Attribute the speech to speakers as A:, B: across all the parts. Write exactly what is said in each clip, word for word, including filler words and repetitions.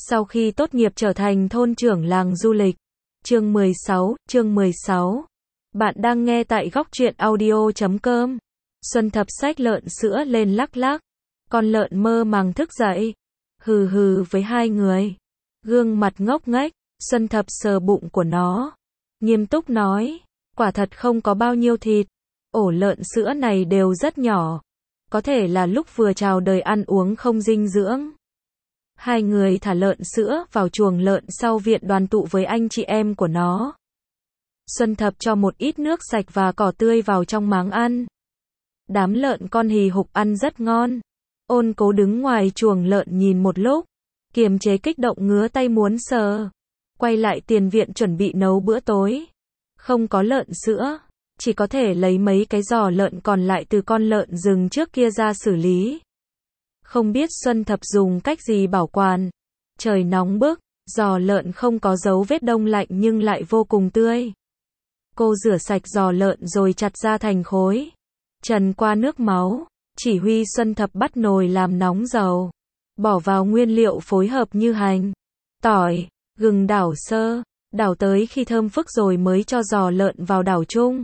A: Sau khi tốt nghiệp trở thành thôn trưởng làng du lịch. Chương mười sáu, chương mười sáu. Bạn đang nghe tại góc truyện audio chấm com. Xuân Thập xách lợn sữa lên lắc lắc. Con lợn mơ màng thức dậy. Hừ hừ với hai người. Gương mặt ngốc nghếch, Xuân Thập sờ bụng của nó. Nghiêm túc nói, quả thật không có bao nhiêu thịt. Ổ lợn sữa này đều rất nhỏ. Có thể là lúc vừa chào đời ăn uống không dinh dưỡng. Hai người thả lợn sữa vào chuồng lợn sau viện đoàn tụ với anh chị em của nó. Xuân Thập cho một ít nước sạch và cỏ tươi vào trong máng ăn. Đám lợn con hì hục ăn rất ngon. Ôn Cố đứng ngoài chuồng lợn nhìn một lúc, kiềm chế kích động ngứa tay muốn sờ. Quay lại tiền viện chuẩn bị nấu bữa tối. Không có lợn sữa, chỉ có thể lấy mấy cái giò lợn còn lại từ con lợn rừng trước kia ra xử lý. Không biết Xuân Thập dùng cách gì bảo quản. Trời nóng bức, giò lợn không có dấu vết đông lạnh nhưng lại vô cùng tươi. Cô rửa sạch giò lợn rồi chặt ra thành khối. Trần qua nước máu, chỉ huy Xuân Thập bắt nồi làm nóng dầu. Bỏ vào nguyên liệu phối hợp như hành, tỏi, gừng đảo sơ. Đảo tới khi thơm phức rồi mới cho giò lợn vào đảo chung.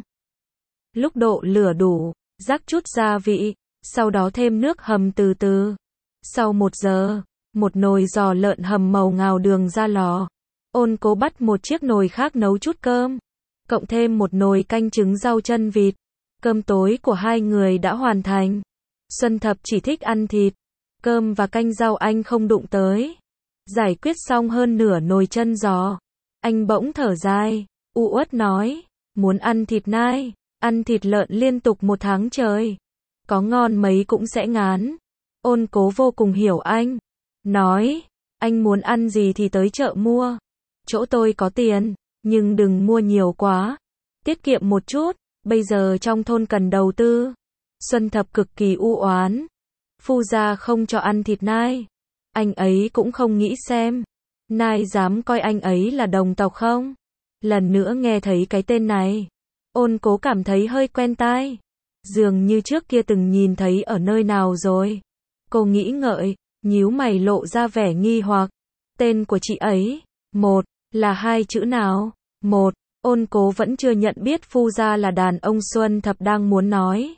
A: Lúc độ lửa đủ, rắc chút gia vị. Sau đó thêm nước hầm từ từ. Sau một giờ, một nồi giò lợn hầm màu ngào đường ra lò. Ôn Cố bắt một chiếc nồi khác nấu chút cơm. Cộng thêm một nồi canh trứng rau chân vịt. Cơm tối của hai người đã hoàn thành. Xuân Thập chỉ thích ăn thịt. Cơm và canh rau anh không đụng tới. Giải quyết xong hơn nửa nồi chân giò. Anh bỗng thở dài, u uất nói, muốn ăn thịt nai, ăn thịt lợn liên tục một tháng trời. Có ngon mấy cũng sẽ ngán. Ôn Cố vô cùng hiểu anh. Nói, anh muốn ăn gì thì tới chợ mua. Chỗ tôi có tiền, nhưng đừng mua nhiều quá. Tiết kiệm một chút, bây giờ trong thôn cần đầu tư. Xuân Thập cực kỳ u oán. Phu gia không cho ăn thịt nai. Anh ấy cũng không nghĩ xem. Nai dám coi anh ấy là đồng tộc không? Lần nữa nghe thấy cái tên này. Ôn Cố cảm thấy hơi quen tai. Dường như trước kia từng nhìn thấy ở nơi nào rồi. Cô nghĩ ngợi, nhíu mày lộ ra vẻ nghi hoặc. Tên của chị ấy, một, là hai chữ nào? Một, Ôn Cố vẫn chưa nhận biết phu gia là đàn ông Xuân Thập đang muốn nói.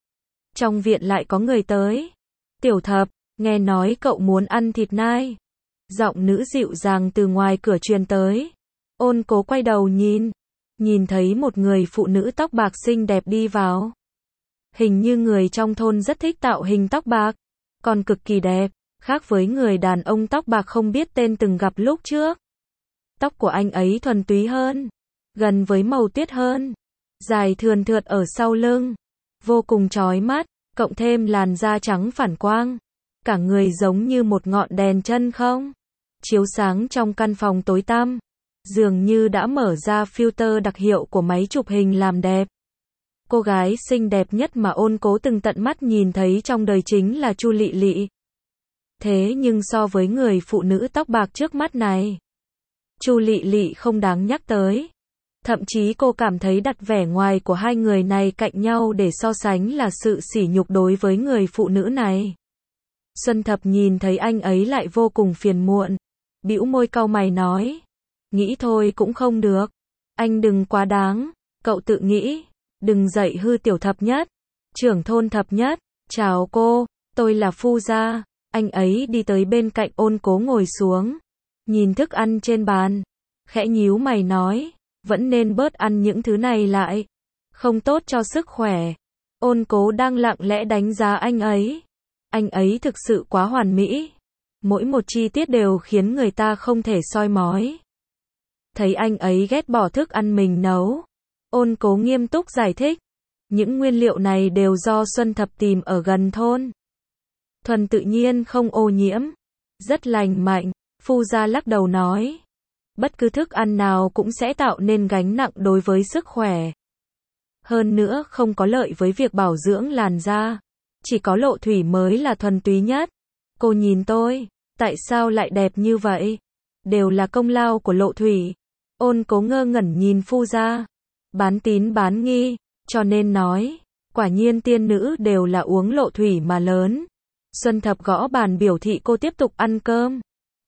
A: Trong viện lại có người tới. Tiểu Thập, nghe nói cậu muốn ăn thịt nai. Giọng nữ dịu dàng từ ngoài cửa truyền tới. Ôn Cố quay đầu nhìn. Nhìn thấy một người phụ nữ tóc bạc xinh đẹp đi vào. Hình như người trong thôn rất thích tạo hình tóc bạc. Còn cực kỳ đẹp. Khác với người đàn ông tóc bạc không biết tên từng gặp lúc trước. Tóc của anh ấy thuần túy hơn. Gần với màu tuyết hơn. Dài thườn thượt ở sau lưng. Vô cùng chói mắt. Cộng thêm làn da trắng phản quang. Cả người giống như một ngọn đèn chân không. Chiếu sáng trong căn phòng tối tăm. Dường như đã mở ra filter đặc hiệu của máy chụp hình làm đẹp. Cô gái xinh đẹp nhất mà Ôn Cố từng tận mắt nhìn thấy trong đời chính là Chu Lị Lị. Thế nhưng so với người phụ nữ tóc bạc trước mắt này, Chu Lị Lị không đáng nhắc tới. Thậm chí cô cảm thấy đặt vẻ ngoài của hai người này cạnh nhau để so sánh là sự sỉ nhục đối với người phụ nữ này. Xuân Thập nhìn thấy anh ấy lại vô cùng phiền muộn. Bĩu môi cau mày nói. Nghĩ thôi cũng không được. Anh đừng quá đáng. Cậu tự nghĩ. Đừng dạy hư tiểu Thập nhất. Trưởng thôn Thập nhất. Chào cô, tôi là phu gia. Anh ấy đi tới bên cạnh Ôn Cố ngồi xuống. Nhìn thức ăn trên bàn. Khẽ nhíu mày nói. Vẫn nên bớt ăn những thứ này lại. Không tốt cho sức khỏe. Ôn Cố đang lặng lẽ đánh giá anh ấy. Anh ấy thực sự quá hoàn mỹ. Mỗi một chi tiết đều khiến người ta không thể soi mói. Thấy anh ấy ghét bỏ thức ăn mình nấu. Ôn Cố nghiêm túc giải thích. Những nguyên liệu này đều do Xuân Thập tìm ở gần thôn. Thuần tự nhiên không ô nhiễm. Rất lành mạnh. Phu gia lắc đầu nói. Bất cứ thức ăn nào cũng sẽ tạo nên gánh nặng đối với sức khỏe. Hơn nữa không có lợi với việc bảo dưỡng làn da. Chỉ có lộ thủy mới là thuần túy nhất. Cô nhìn tôi. Tại sao lại đẹp như vậy? Đều là công lao của lộ thủy. Ôn Cố ngơ ngẩn nhìn phu gia. Bán tín bán nghi. Cho nên nói. Quả nhiên tiên nữ đều là uống lộ thủy mà lớn. Xuân Thập gõ bàn biểu thị cô tiếp tục ăn cơm.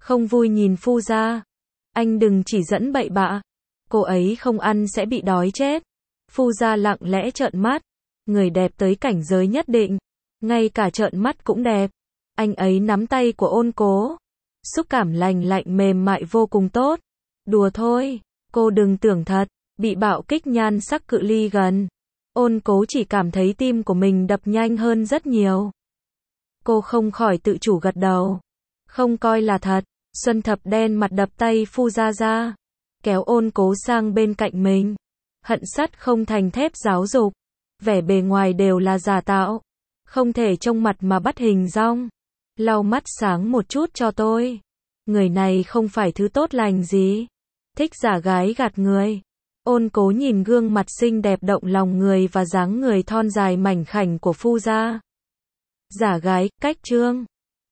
A: Không vui nhìn phu gia. Anh đừng chỉ dẫn bậy bạ. Cô ấy không ăn sẽ bị đói chết. Phu gia lặng lẽ trợn mắt. Người đẹp tới cảnh giới nhất định. Ngay cả trợn mắt cũng đẹp. Anh ấy nắm tay của Ôn Cố. Xúc cảm lành lạnh mềm mại vô cùng tốt. Đùa thôi. Cô đừng tưởng thật. Bị bạo kích nhan sắc cự ly gần. Ôn Cố chỉ cảm thấy tim của mình đập nhanh hơn rất nhiều. Cô không khỏi tự chủ gật đầu. Không coi là thật. Xuân Thập đen mặt đập tay phu gia ra. Kéo Ôn Cố sang bên cạnh mình. Hận sắt không thành thép giáo dục. Vẻ bề ngoài đều là giả tạo. Không thể trông mặt mà bắt hình dong. Lau mắt sáng một chút cho tôi. Người này không phải thứ tốt lành gì. Thích giả gái gạt người. Ôn Cố nhìn gương mặt xinh đẹp động lòng người và dáng người thon dài mảnh khảnh của phu gia. Giả gái, cách trương.